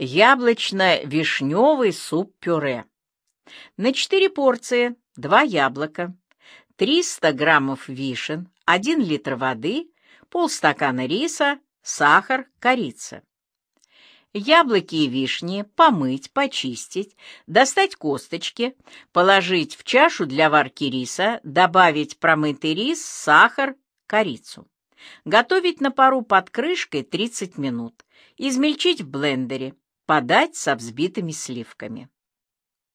Яблочно-вишневый суп-пюре. На 4 порции 2 яблока, 300 граммов вишен, 1 литр воды, полстакана риса, сахар, корица. Яблоки и вишни помыть, почистить, достать косточки, положить в чашу для варки риса, добавить промытый рис, сахар, корицу. Готовить на пару под крышкой 30 минут. Измельчить в блендере. Подать со взбитыми сливками.